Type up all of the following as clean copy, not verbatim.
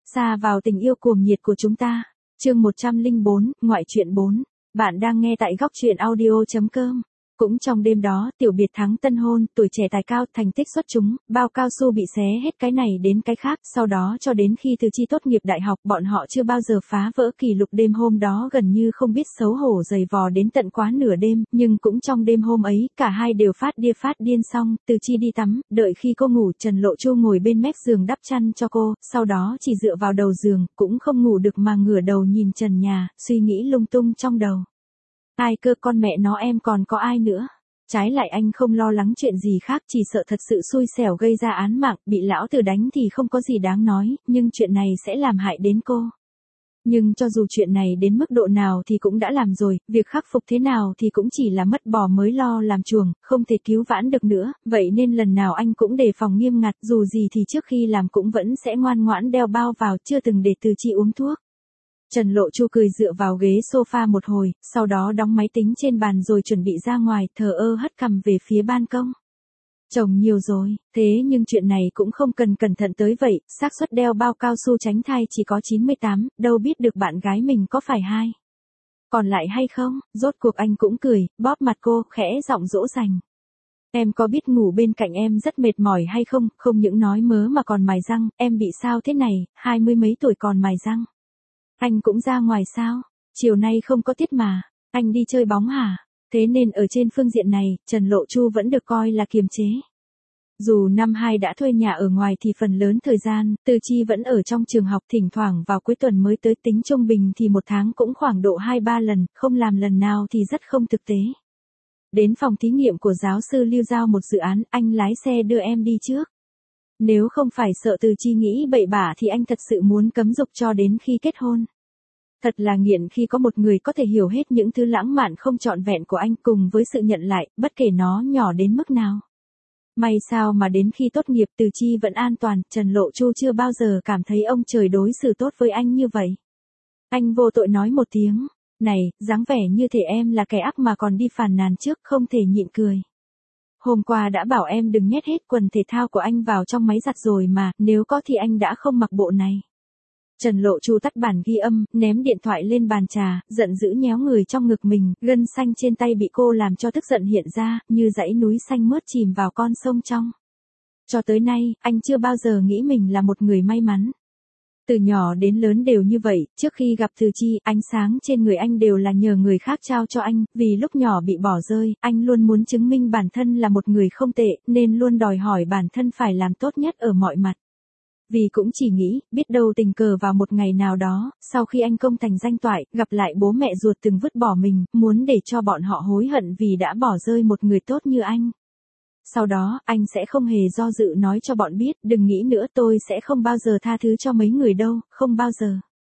Xa vào tình yêu cuồng nhiệt của chúng ta. Chương 104, ngoại truyện 4. Bạn đang nghe tại góc truyện audio.com. Cũng trong đêm đó, tiểu biệt thắng tân hôn, tuổi trẻ tài cao, thành tích xuất chúng, bao cao su bị xé hết cái này đến cái khác, sau đó cho đến khi Từ Chi tốt nghiệp đại học, bọn họ chưa bao giờ phá vỡ kỷ lục đêm hôm đó gần như không biết xấu hổ giày vò đến tận quá nửa đêm, nhưng cũng trong đêm hôm ấy, cả hai đều phát điên xong, Từ Chi đi tắm, đợi khi cô ngủ, Trần Lộ Chu ngồi bên mép giường đắp chăn cho cô, sau đó chỉ dựa vào đầu giường, cũng không ngủ được mà ngửa đầu nhìn trần nhà, suy nghĩ lung tung trong đầu. Ai cơ, con mẹ nó, em còn có ai nữa? Trái lại anh không lo lắng chuyện gì khác, chỉ sợ thật sự xui xẻo gây ra án mạng, bị lão tử đánh thì không có gì đáng nói, nhưng chuyện này sẽ làm hại đến cô. Nhưng cho dù chuyện này đến mức độ nào thì cũng đã làm rồi, việc khắc phục thế nào thì cũng chỉ là mất bò mới lo làm chuồng, không thể cứu vãn được nữa, vậy nên lần nào anh cũng đề phòng nghiêm ngặt, dù gì thì trước khi làm cũng vẫn sẽ ngoan ngoãn đeo bao vào, chưa từng để Từ Chi uống thuốc. Trần Lộ Chu cười dựa vào ghế sofa một hồi, sau đó đóng máy tính trên bàn rồi chuẩn bị ra ngoài, thờ ơ hất cằm về phía ban công. Chồng nhiều rồi, thế nhưng chuyện này cũng không cần cẩn thận tới vậy, xác suất đeo bao cao su tránh thai chỉ có 98, đâu biết được bạn gái mình có phải hai. Còn lại hay không, rốt cuộc anh cũng cười, bóp mặt cô, khẽ giọng dỗ dành. Em có biết ngủ bên cạnh em rất mệt mỏi hay không, không những nói mớ mà còn mài răng, em bị sao thế này, 20 mấy tuổi còn mài răng. Anh cũng ra ngoài sao? Chiều nay không có tiết mà. Anh đi chơi bóng hả? Thế nên ở trên phương diện này, Trần Lộ Chu vẫn được coi là kiềm chế. Dù năm 2 đã thuê nhà ở ngoài thì phần lớn thời gian, Từ Chi vẫn ở trong trường học, thỉnh thoảng vào cuối tuần mới tới, tính trung bình thì một tháng cũng khoảng độ 2-3 lần, không làm lần nào thì rất không thực tế. Đến phòng thí nghiệm của giáo sư Lưu giao một dự án, anh lái xe đưa em đi trước. Nếu không phải sợ Từ Chi nghĩ bậy bạ thì anh thật sự muốn cấm dục cho đến khi kết hôn. Thật là nghiện khi có một người có thể hiểu hết những thứ lãng mạn không trọn vẹn của anh cùng với sự nhận lại, bất kể nó nhỏ đến mức nào. May sao mà đến khi tốt nghiệp Từ Chi vẫn an toàn, Trần Lộ Chu chưa bao giờ cảm thấy ông trời đối xử tốt với anh như vậy. Anh vô tội nói một tiếng, này, dáng vẻ như thể em là kẻ ác mà còn đi phàn nàn trước, không thể nhịn cười. Hôm qua đã bảo em đừng nhét hết quần thể thao của anh vào trong máy giặt rồi mà, nếu có thì anh đã không mặc bộ này. Trần Lộ Chu tắt bản ghi âm, ném điện thoại lên bàn trà, giận dữ nhéo người trong ngực mình, gân xanh trên tay bị cô làm cho tức giận hiện ra, như dãy núi xanh mướt chìm vào con sông trong. Cho tới nay, anh chưa bao giờ nghĩ mình là một người may mắn. Từ nhỏ đến lớn đều như vậy, trước khi gặp Từ Chi, ánh sáng trên người anh đều là nhờ người khác trao cho anh, vì lúc nhỏ bị bỏ rơi, anh luôn muốn chứng minh bản thân là một người không tệ, nên luôn đòi hỏi bản thân phải làm tốt nhất ở mọi mặt. Vì cũng chỉ nghĩ, biết đâu tình cờ vào một ngày nào đó, sau khi anh công thành danh toại, gặp lại bố mẹ ruột từng vứt bỏ mình, muốn để cho bọn họ hối hận vì đã bỏ rơi một người tốt như anh. Sau đó, anh sẽ không hề do dự nói cho bọn biết, đừng nghĩ nữa, tôi sẽ không bao giờ tha thứ cho mấy người đâu, không bao giờ.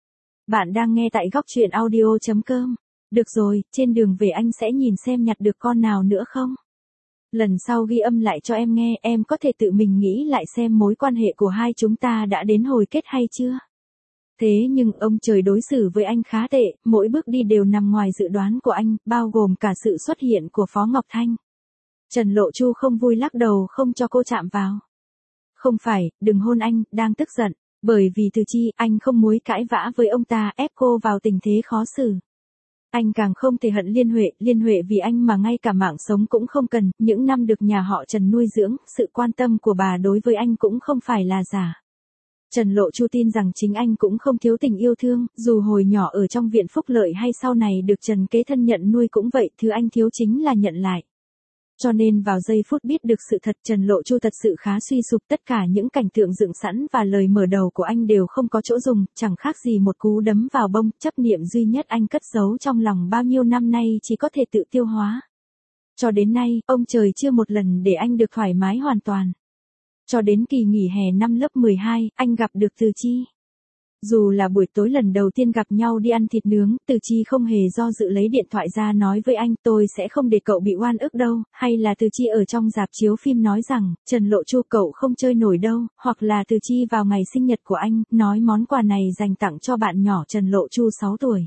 Bạn đang nghe tại góc truyện audio.com. Được rồi, trên đường về anh sẽ nhìn xem nhặt được con nào nữa không. Lần sau ghi âm lại cho em nghe, em có thể tự mình nghĩ lại xem mối quan hệ của hai chúng ta đã đến hồi kết hay chưa. Thế nhưng ông trời đối xử với anh khá tệ, mỗi bước đi đều nằm ngoài dự đoán của anh, bao gồm cả sự xuất hiện của Phó Ngọc Thanh. Trần Lộ Chu không vui lắc đầu không cho cô chạm vào. Không phải, đừng hôn anh, đang tức giận, bởi vì Từ Chi, anh không muốn cãi vã với ông ta, ép cô vào tình thế khó xử. Anh càng không thể hận Liên Huệ vì anh mà ngay cả mạng sống cũng không cần, những năm được nhà họ Trần nuôi dưỡng, sự quan tâm của bà đối với anh cũng không phải là giả. Trần Lộ Chu tin rằng chính anh cũng không thiếu tình yêu thương, dù hồi nhỏ ở trong viện phúc lợi hay sau này được Trần kế thân nhận nuôi cũng vậy, thứ anh thiếu chính là nhận lại. Cho nên vào giây phút biết được sự thật, Trần Lộ Chu thật sự khá suy sụp, tất cả những cảnh tượng dựng sẵn và lời mở đầu của anh đều không có chỗ dùng, chẳng khác gì một cú đấm vào bông, chấp niệm duy nhất anh cất giấu trong lòng bao nhiêu năm nay chỉ có thể tự tiêu hóa. Cho đến nay, ông trời chưa một lần để anh được thoải mái hoàn toàn. Cho đến kỳ nghỉ hè năm lớp 12, anh gặp được Từ Chi. Dù là buổi tối lần đầu tiên gặp nhau đi ăn thịt nướng, Từ Chi không hề do dự lấy điện thoại ra nói với anh, tôi sẽ không để cậu bị oan ức đâu, hay là Từ Chi ở trong rạp chiếu phim nói rằng, Trần Lộ Chu cậu không chơi nổi đâu, hoặc là Từ Chi vào ngày sinh nhật của anh, nói món quà này dành tặng cho bạn nhỏ Trần Lộ Chu 6 tuổi.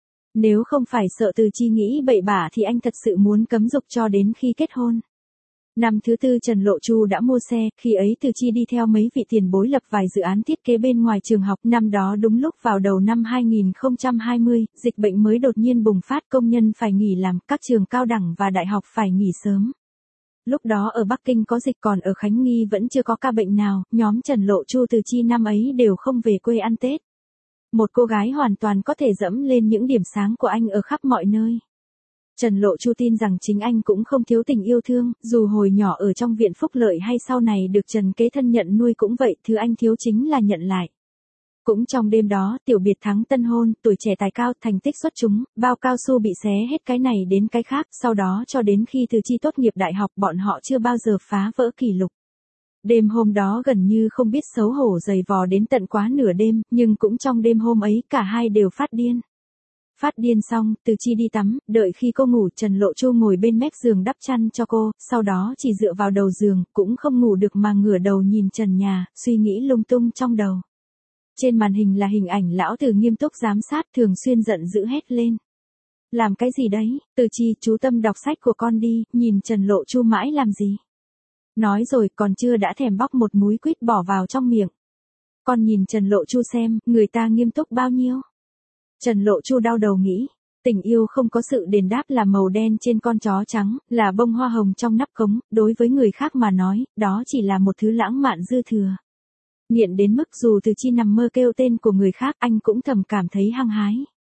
Nếu không phải sợ Từ Chi nghĩ bậy bạ thì anh thật sự muốn cấm dục cho đến khi kết hôn. Năm thứ tư Trần Lộ Chu đã mua xe, khi ấy Từ Chi đi theo mấy vị tiền bối lập vài dự án thiết kế bên ngoài trường học. Năm đó đúng lúc vào đầu năm 2020, dịch bệnh mới đột nhiên bùng phát, công nhân phải nghỉ làm, các trường cao đẳng và đại học phải nghỉ sớm. Lúc đó ở Bắc Kinh có dịch, còn ở Khánh Nghi vẫn chưa có ca bệnh nào, nhóm Trần Lộ Chu Từ Chi năm ấy đều không về quê ăn Tết. Một cô gái hoàn toàn có thể dẫm lên những điểm sáng của anh ở khắp mọi nơi. Trần Lộ Chu tin rằng chính anh cũng không thiếu tình yêu thương, dù hồi nhỏ ở trong viện phúc lợi hay sau này được Trần Kế Thân nhận nuôi cũng vậy, thứ anh thiếu chính là nhận lại. Cũng trong đêm đó, tiểu biệt thắng tân hôn, tuổi trẻ tài cao, thành tích xuất chúng, bao cao su bị xé hết cái này đến cái khác, sau đó cho đến khi Từ Chi tốt nghiệp đại học bọn họ chưa bao giờ phá vỡ kỷ lục. Đêm hôm đó gần như không biết xấu hổ giày vò đến tận quá nửa đêm, nhưng cũng trong đêm hôm ấy cả hai đều phát điên. Phát điên xong, Từ Chi đi tắm, đợi khi cô ngủ Trần Lộ Chu ngồi bên mép giường đắp chăn cho cô, sau đó chỉ dựa vào đầu giường, cũng không ngủ được mà ngửa đầu nhìn trần nhà, suy nghĩ lung tung trong đầu. Trên màn hình là hình ảnh lão Từ nghiêm túc giám sát, thường xuyên giận dữ hét lên. Làm cái gì đấy, Từ Chi, chú tâm đọc sách của con đi, nhìn Trần Lộ Chu mãi làm gì. Nói rồi còn chưa đã thèm bóc một múi quýt bỏ vào trong miệng. Con nhìn Trần Lộ Chu xem, người ta nghiêm túc bao nhiêu. Trần Lộ Chu đau đầu nghĩ, tình yêu không có sự đền đáp là màu đen trên con chó trắng, là bông hoa hồng trong nắp cống, đối với người khác mà nói, đó chỉ là một thứ lãng mạn dư thừa. Nghiện đến mức dù Từ Chi nằm mơ kêu tên của người khác anh cũng thầm cảm thấy hăng hái.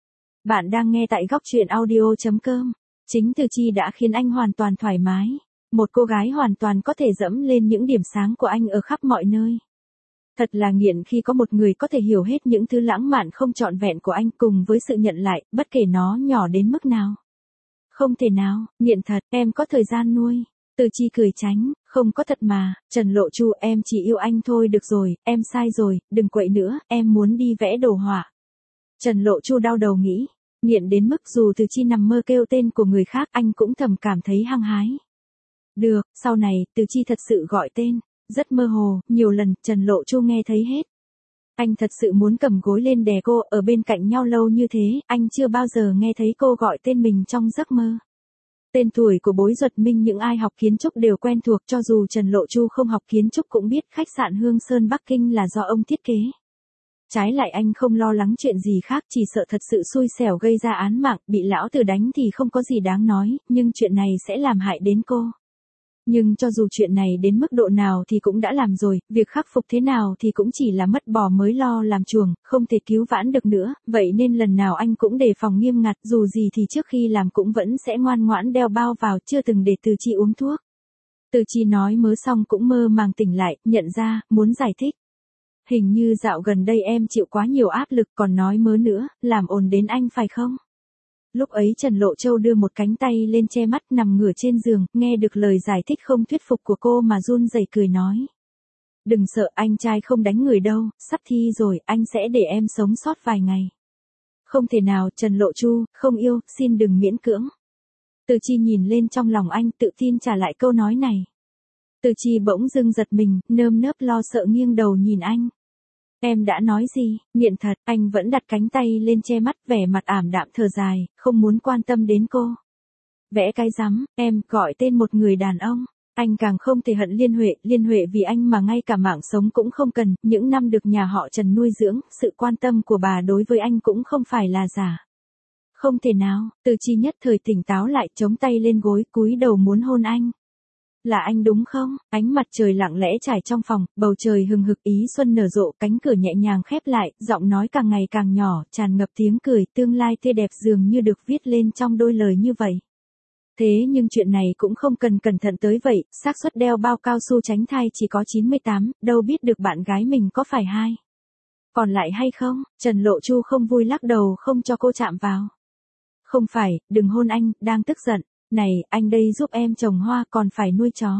Bạn đang nghe tại góc truyện audio.com. Chính Từ Chi đã khiến anh hoàn toàn thoải mái. Một cô gái hoàn toàn có thể dẫm lên những điểm sáng của anh ở khắp mọi nơi. Thật là nghiện khi có một người có thể hiểu hết những thứ lãng mạn không trọn vẹn của anh cùng với sự nhận lại, bất kể nó nhỏ đến mức nào. Không thể nào, nghiện thật, em có thời gian nuôi. Từ Chi cười tránh, không có thật mà, Trần Lộ Chu em chỉ yêu anh thôi được rồi, em sai rồi, đừng quậy nữa, em muốn đi vẽ đồ họa. Trần Lộ Chu đau đầu nghĩ, nghiện đến mức dù Từ Chi nằm mơ kêu tên của người khác anh cũng thầm cảm thấy hăng hái. Được, sau này, Từ Chi thật sự gọi tên, rất mơ hồ, nhiều lần, Trần Lộ Chu nghe thấy hết. Anh thật sự muốn cầm gối lên đè cô, ở bên cạnh nhau lâu như thế, anh chưa bao giờ nghe thấy cô gọi tên mình trong giấc mơ. Tên tuổi của Bối Duật Minh những ai học kiến trúc đều quen thuộc, cho dù Trần Lộ Chu không học kiến trúc cũng biết khách sạn Hương Sơn Bắc Kinh là do ông thiết kế. Trái lại anh không lo lắng chuyện gì khác, chỉ sợ thật sự xui xẻo gây ra án mạng, bị lão Từ đánh thì không có gì đáng nói, nhưng chuyện này sẽ làm hại đến cô. Nhưng cho dù chuyện này đến mức độ nào thì cũng đã làm rồi, việc khắc phục thế nào thì cũng chỉ là mất bò mới lo làm chuồng, không thể cứu vãn được nữa, vậy nên lần nào anh cũng đề phòng nghiêm ngặt, dù gì thì trước khi làm cũng vẫn sẽ ngoan ngoãn đeo bao vào, chưa từng để Từ Chi uống thuốc. Từ Chi nói mớ xong cũng mơ màng tỉnh lại, nhận ra, muốn giải thích. Hình như dạo gần đây em chịu quá nhiều áp lực, còn nói mớ nữa, làm ồn đến anh phải không? Lúc ấy Trần Lộ Châu đưa một cánh tay lên che mắt nằm ngửa trên giường, nghe được lời giải thích không thuyết phục của cô mà run rẩy cười nói. Đừng sợ, anh trai không đánh người đâu, sắp thi rồi, anh sẽ để em sống sót vài ngày. Không thể nào, Trần Lộ Chu, không yêu, xin đừng miễn cưỡng. Từ Chi nhìn lên trong lòng anh, tự tin trả lại câu nói này. Từ Chi bỗng dưng giật mình, nơm nớp lo sợ nghiêng đầu nhìn anh. Em đã nói gì, nghiện thật, anh vẫn đặt cánh tay lên che mắt, vẻ mặt ảm đạm thở dài, không muốn quan tâm đến cô. Vẽ cái rắm, em gọi tên một người đàn ông, anh càng không thể hận Liên Huệ vì anh mà ngay cả mạng sống cũng không cần, những năm được nhà họ Trần nuôi dưỡng, sự quan tâm của bà đối với anh cũng không phải là giả. Không thể nào, Từ Chi nhất thời tỉnh táo lại, chống tay lên gối, cúi đầu muốn hôn anh. Là anh đúng không? Ánh mặt trời lặng lẽ trải trong phòng, bầu trời hừng hực ý xuân nở rộ, cánh cửa nhẹ nhàng khép lại, giọng nói càng ngày càng nhỏ, tràn ngập tiếng cười, tương lai tươi đẹp dường như được viết lên trong đôi lời như vậy. Thế nhưng chuyện này cũng không cần cẩn thận tới vậy, xác suất đeo bao cao su tránh thai chỉ có 98, đâu biết được bạn gái mình có phải hai. Còn lại hay không? Trần Lộ Chu không vui lắc đầu không cho cô chạm vào. Không phải, đừng hôn anh, đang tức giận. Này, anh đây giúp em trồng hoa còn phải nuôi chó.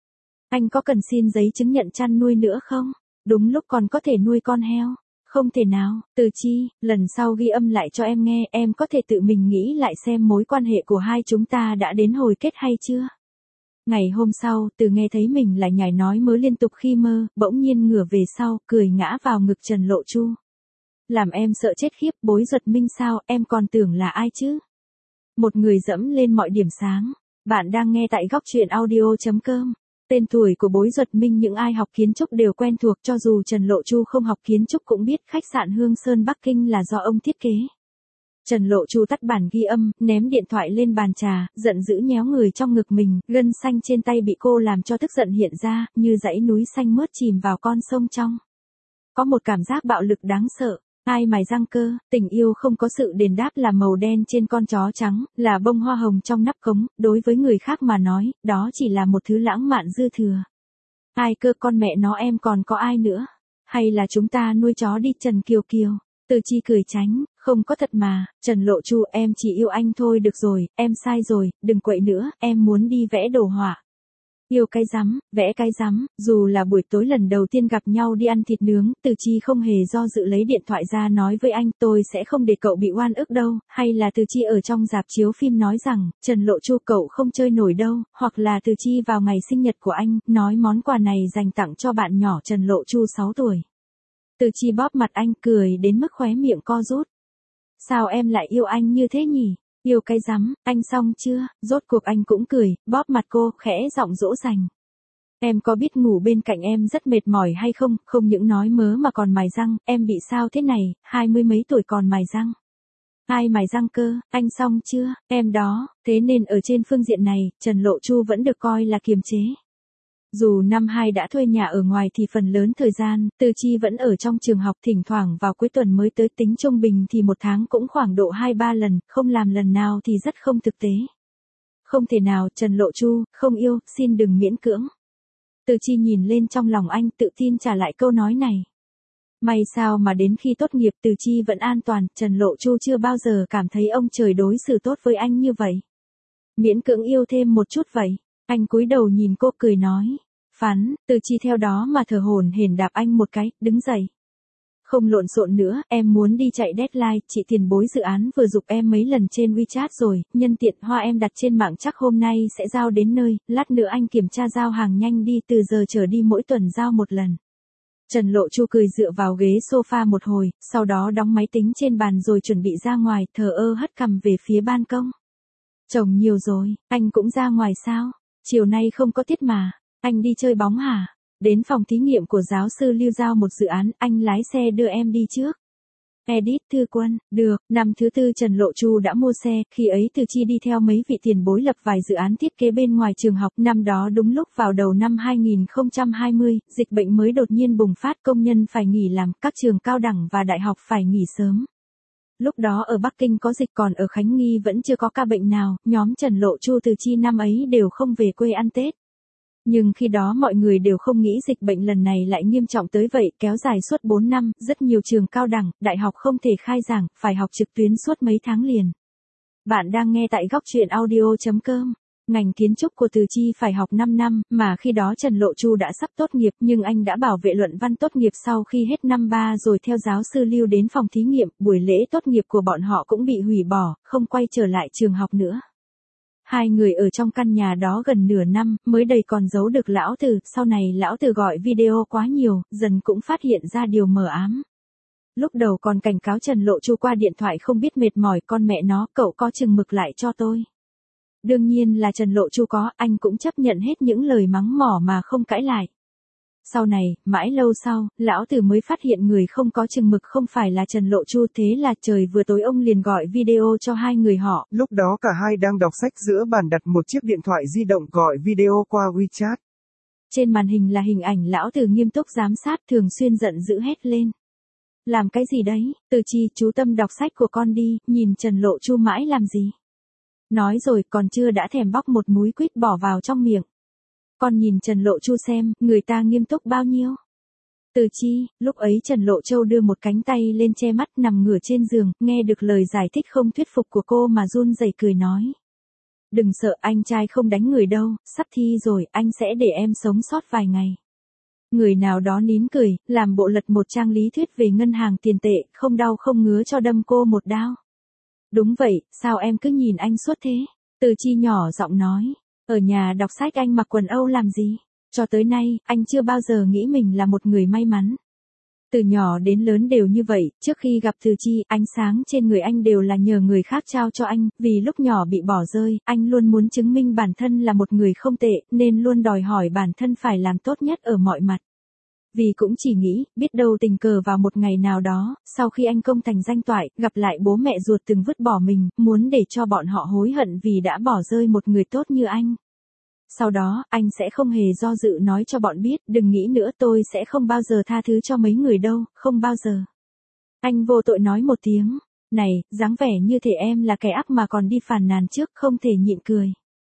Anh có cần xin giấy chứng nhận chăn nuôi nữa không? Đúng lúc còn có thể nuôi con heo. Không thể nào, Từ Chi, lần sau ghi âm lại cho em nghe, em có thể tự mình nghĩ lại xem mối quan hệ của hai chúng ta đã đến hồi kết hay chưa. Ngày hôm sau, Từ nghe thấy mình lại nhảy nói mớ liên tục khi mơ, bỗng nhiên ngửa về sau, cười ngã vào ngực Trần Lộ Chu. Làm em sợ chết khiếp, Bối Duật Minh sao, em còn tưởng là ai chứ? Một người dẫm lên mọi điểm sáng. Bạn đang nghe tại góc truyện audio.com. Tên tuổi của Bối Duật Minh những ai học kiến trúc đều quen thuộc, cho dù Trần Lộ Chu không học kiến trúc cũng biết khách sạn Hương Sơn Bắc Kinh là do ông thiết kế. Trần Lộ Chu tắt bản ghi âm, ném điện thoại lên bàn trà, giận dữ nhéo người trong ngực mình, gân xanh trên tay bị cô làm cho tức giận hiện ra, như dãy núi xanh mướt chìm vào con sông trong. Có một cảm giác bạo lực đáng sợ. Ai mài răng cơ, tình yêu không có sự đền đáp là màu đen trên con chó trắng, là bông hoa hồng trong nắp cống, đối với người khác mà nói, đó chỉ là một thứ lãng mạn dư thừa. Ai cơ, con mẹ nó, em còn có ai nữa? Hay là chúng ta nuôi chó đi? Trần Kiều Kiều. Từ Chi cười tránh, không có thật mà, Trần Lộ Chu, em chỉ yêu anh thôi được rồi, em sai rồi, đừng quậy nữa, em muốn đi vẽ đồ họa. Yêu cái rắm, vẽ cái rắm, dù là buổi tối lần đầu tiên gặp nhau đi ăn thịt nướng, Từ Chi không hề do dự lấy điện thoại ra nói với anh, tôi sẽ không để cậu bị oan ức đâu, hay là Từ Chi ở trong rạp chiếu phim nói rằng, Trần Lộ Chu cậu không chơi nổi đâu, hoặc là Từ Chi vào ngày sinh nhật của anh, nói món quà này dành tặng cho bạn nhỏ Trần Lộ Chu 6 tuổi. Từ Chi bóp mặt anh cười đến mức khóe miệng co rút. Sao em lại yêu anh như thế nhỉ? Yêu cái rắm, anh xong chưa? Rốt cuộc anh cũng cười, bóp mặt cô, khẽ giọng dỗ dành. Em có biết ngủ bên cạnh em rất mệt mỏi hay không? Không những nói mớ mà còn mài răng, em bị sao thế này, 20 mấy tuổi còn mài răng. Ai mài răng cơ, anh xong chưa? Em đó, thế nên ở trên phương diện này, Trần Lộ Chu vẫn được coi là kiềm chế. Dù năm 2 đã thuê nhà ở ngoài thì phần lớn thời gian, Từ Chi vẫn ở trong trường học, thỉnh thoảng vào cuối tuần mới tới, tính trung bình thì một tháng cũng khoảng độ 2-3 lần, không làm lần nào thì rất không thực tế. Không thể nào, Trần Lộ Chu, không yêu, xin đừng miễn cưỡng. Từ Chi nhìn lên trong lòng anh, tự tin trả lại câu nói này. May sao mà đến khi tốt nghiệp Từ Chi vẫn an toàn, Trần Lộ Chu chưa bao giờ cảm thấy ông trời đối xử tốt với anh như vậy. Miễn cưỡng yêu thêm một chút vậy. Anh cúi đầu nhìn cô cười nói. Phán, Từ Chi theo đó mà thở hổn hển đạp anh một cái, đứng dậy. Không lộn xộn nữa, em muốn đi chạy deadline, chị tiền bối dự án vừa giục em mấy lần trên WeChat rồi, nhân tiện hoa em đặt trên mạng chắc hôm nay sẽ giao đến nơi, lát nữa anh kiểm tra giao hàng nhanh đi, từ giờ trở đi mỗi tuần giao một lần. Trần Lộ Chu cười dựa vào ghế sofa một hồi, sau đó đóng máy tính trên bàn rồi chuẩn bị ra ngoài, thờ ơ hất cằm về phía ban công. Chồng nhiều rồi, anh cũng ra ngoài sao? Chiều nay không có tiết mà, anh đi chơi bóng hả? Đến phòng thí nghiệm của giáo sư Lưu giao một dự án, anh lái xe đưa em đi trước. Edit Thư Quân, được, năm thứ tư Trần Lộ Chu đã mua xe, khi ấy Từ Chi đi theo mấy vị tiền bối lập vài dự án thiết kế bên ngoài trường học, năm đó đúng lúc vào đầu năm 2020, dịch bệnh mới đột nhiên bùng phát, công nhân phải nghỉ làm, các trường cao đẳng và đại học phải nghỉ sớm. Lúc đó ở Bắc Kinh có dịch, còn ở Khánh Nghi vẫn chưa có ca bệnh nào, nhóm Trần Lộ Chu Từ Chi năm ấy đều không về quê ăn Tết. Nhưng khi đó mọi người đều không nghĩ dịch bệnh lần này lại nghiêm trọng tới vậy, kéo dài suốt 4 năm, rất nhiều trường cao đẳng, đại học không thể khai giảng, phải học trực tuyến suốt mấy tháng liền. Bạn đang nghe tại góc truyện audio.com. Ngành kiến trúc của Từ Chi phải học 5 năm, mà khi đó Trần Lộ Chu đã sắp tốt nghiệp, nhưng anh đã bảo vệ luận văn tốt nghiệp sau khi hết năm 3 rồi theo giáo sư Lưu đến phòng thí nghiệm, buổi lễ tốt nghiệp của bọn họ cũng bị hủy bỏ, không quay trở lại trường học nữa. Hai người ở trong căn nhà đó gần nửa năm, mới đây còn giấu được lão Từ, sau này lão Từ gọi video quá nhiều, dần cũng phát hiện ra điều mờ ám. Lúc đầu còn cảnh cáo Trần Lộ Chu qua điện thoại không biết mệt mỏi, con mẹ nó, cậu có chừng mực lại cho tôi. Đương nhiên là Trần Lộ Chu có, anh cũng chấp nhận hết những lời mắng mỏ mà không cãi lại. Sau này, mãi lâu sau, lão Từ mới phát hiện người không có chừng mực không phải là Trần Lộ Chu, thế là trời vừa tối ông liền gọi video cho hai người họ. Lúc đó cả hai đang đọc sách giữa bàn đặt một chiếc điện thoại di động gọi video qua WeChat. Trên màn hình là hình ảnh lão Từ nghiêm túc giám sát, thường xuyên giận dữ hét lên. Làm cái gì đấy, Từ Chi, chú tâm đọc sách của con đi, nhìn Trần Lộ Chu mãi làm gì. Nói rồi còn chưa đã thèm bóc một múi quýt bỏ vào trong miệng. Con nhìn Trần Lộ Chu xem, người ta nghiêm túc bao nhiêu. Từ Chi, lúc ấy Trần Lộ Châu đưa một cánh tay lên che mắt nằm ngửa trên giường, nghe được lời giải thích không thuyết phục của cô mà run rẩy cười nói. Đừng sợ, anh trai không đánh người đâu, sắp thi rồi, anh sẽ để em sống sót vài ngày. Người nào đó nín cười, làm bộ lật một trang lý thuyết về ngân hàng tiền tệ, không đau không ngứa cho đâm cô một đao. Đúng vậy, sao em cứ nhìn anh suốt thế? Từ Chi nhỏ giọng nói. Ở nhà đọc sách anh mặc quần Âu làm gì? Cho tới nay, anh chưa bao giờ nghĩ mình là một người may mắn. Từ nhỏ đến lớn đều như vậy, trước khi gặp Từ Chi, ánh sáng trên người anh đều là nhờ người khác trao cho anh, vì lúc nhỏ bị bỏ rơi, anh luôn muốn chứng minh bản thân là một người không tệ, nên luôn đòi hỏi bản thân phải làm tốt nhất ở mọi mặt. Vì cũng chỉ nghĩ, biết đâu tình cờ vào một ngày nào đó, sau khi anh công thành danh toại, gặp lại bố mẹ ruột từng vứt bỏ mình, muốn để cho bọn họ hối hận vì đã bỏ rơi một người tốt như anh. Sau đó, anh sẽ không hề do dự nói cho bọn biết, đừng nghĩ nữa, tôi sẽ không bao giờ tha thứ cho mấy người đâu, không bao giờ. Anh vô tội nói một tiếng, này, dáng vẻ như thể em là kẻ ác mà còn đi phàn nàn trước, không thể nhịn cười.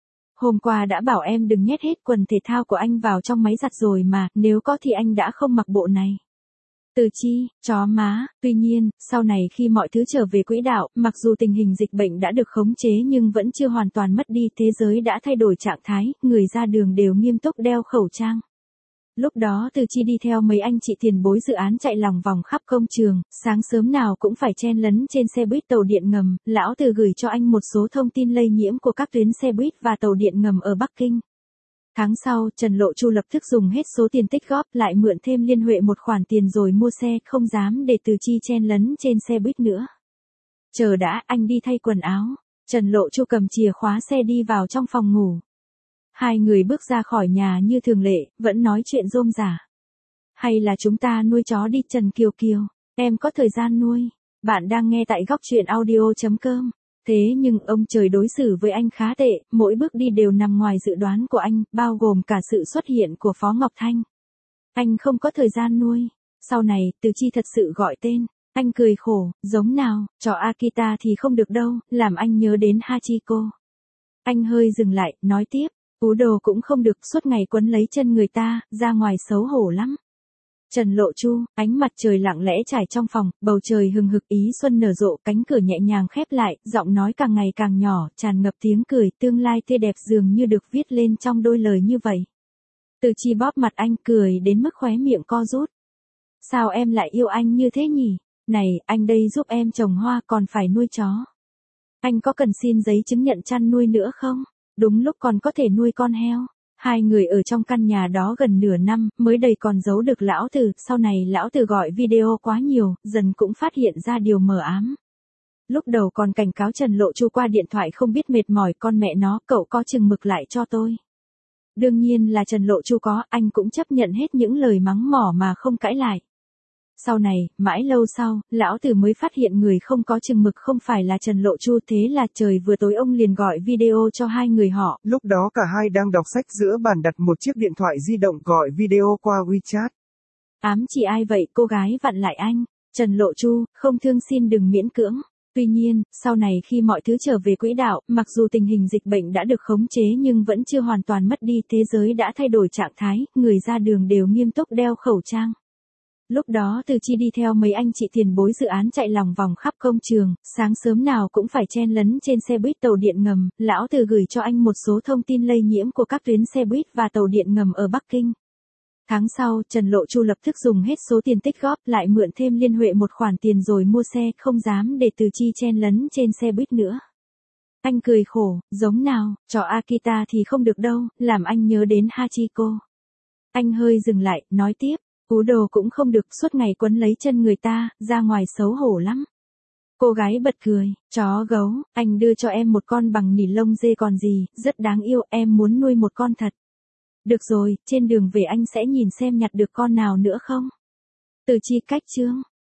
Hôm qua đã bảo em đừng nhét hết quần thể thao của anh vào trong máy giặt rồi mà, nếu có thì anh đã không mặc bộ này. Từ Chi, chó má, tuy nhiên, sau này khi mọi thứ trở về quỹ đạo, mặc dù tình hình dịch bệnh đã được khống chế nhưng vẫn chưa hoàn toàn mất đi, thế giới đã thay đổi trạng thái, người ra đường đều nghiêm túc đeo khẩu trang. Lúc đó Từ Chi đi theo mấy anh chị tiền bối dự án chạy lòng vòng khắp công trường, sáng sớm nào cũng phải chen lấn trên xe buýt tàu điện ngầm, lão Từ gửi cho anh một số thông tin lây nhiễm của các tuyến xe buýt và tàu điện ngầm ở Bắc Kinh. Tháng sau, Trần Lộ Chu lập tức dùng hết số tiền tích góp lại mượn thêm Liên Huệ một khoản tiền rồi mua xe, không dám để Từ Chi chen lấn trên xe buýt nữa. Chờ đã, anh đi thay quần áo. Trần Lộ Chu cầm chìa khóa xe đi vào trong phòng ngủ. Hai người bước ra khỏi nhà như thường lệ, vẫn nói chuyện rôm rả. Hay là chúng ta nuôi chó đi Trần Kiều Kiều, em có thời gian nuôi. Bạn đang nghe tại góc truyện audio.com. Thế nhưng ông trời đối xử với anh khá tệ, mỗi bước đi đều nằm ngoài dự đoán của anh, bao gồm cả sự xuất hiện của Phó Ngọc Thanh. Anh không có thời gian nuôi. Sau này, Từ Chi thật sự gọi tên. Anh cười khổ, giống nào, chó Akita thì không được đâu, làm anh nhớ đến Hachiko. Anh hơi dừng lại, nói tiếp, Ú Đồ cũng không được, suốt ngày quấn lấy chân người ta, ra ngoài xấu hổ lắm. Trần Lộ Chu, ánh mặt trời lặng lẽ trải trong phòng, bầu trời hừng hực ý xuân nở rộ, cánh cửa nhẹ nhàng khép lại, giọng nói càng ngày càng nhỏ, tràn ngập tiếng cười, tương lai tươi đẹp dường như được viết lên trong đôi lời như vậy. Từ Chi bóp mặt anh, cười đến mức khóe miệng co rút. Sao em lại yêu anh như thế nhỉ? Này, anh đây giúp em trồng hoa còn phải nuôi chó. Anh có cần xin giấy chứng nhận chăn nuôi nữa không? Đúng lúc còn có thể nuôi con heo. Hai người ở trong căn nhà đó gần nửa năm, mới đây còn giấu được lão Từ, sau này lão Từ gọi video quá nhiều, dần cũng phát hiện ra điều mờ ám. Lúc đầu còn cảnh cáo Trần Lộ Chu qua điện thoại không biết mệt mỏi, con mẹ nó, cậu có chừng mực lại cho tôi. Đương nhiên là Trần Lộ Chu có, anh cũng chấp nhận hết những lời mắng mỏ mà không cãi lại. Sau này, mãi lâu sau, lão Từ mới phát hiện người không có chừng mực không phải là Trần Lộ Chu, thế là trời vừa tối ông liền gọi video cho hai người họ. Lúc đó cả hai đang đọc sách giữa bàn đặt một chiếc điện thoại di động gọi video qua WeChat. Ám chỉ ai vậy, cô gái vặn lại anh. Trần Lộ Chu, không thương xin đừng miễn cưỡng. Tuy nhiên, sau này khi mọi thứ trở về quỹ đạo, mặc dù tình hình dịch bệnh đã được khống chế nhưng vẫn chưa hoàn toàn mất đi, thế giới đã thay đổi trạng thái, người ra đường đều nghiêm túc đeo khẩu trang. Lúc đó Từ Chi đi theo mấy anh chị tiền bối dự án chạy lòng vòng khắp công trường, sáng sớm nào cũng phải chen lấn trên xe buýt tàu điện ngầm, lão Từ gửi cho anh một số thông tin lây nhiễm của các tuyến xe buýt và tàu điện ngầm ở Bắc Kinh. Tháng sau, Trần Lộ Chu lập tức dùng hết số tiền tích góp lại mượn thêm Liên Huệ một khoản tiền rồi mua xe, không dám để Từ Chi chen lấn trên xe buýt nữa. Anh cười khổ, giống nào, chó Akita thì không được đâu, làm anh nhớ đến Hachiko. Anh hơi dừng lại, nói tiếp. Ú Đồ cũng không được, suốt ngày quấn lấy chân người ta, ra ngoài xấu hổ lắm. Cô gái bật cười, chó gấu, anh đưa cho em một con bằng nỉ lông dê còn gì, rất đáng yêu, em muốn nuôi một con thật. Được rồi, trên đường về anh sẽ nhìn xem nhặt được con nào nữa không. Từ Chi cách chương.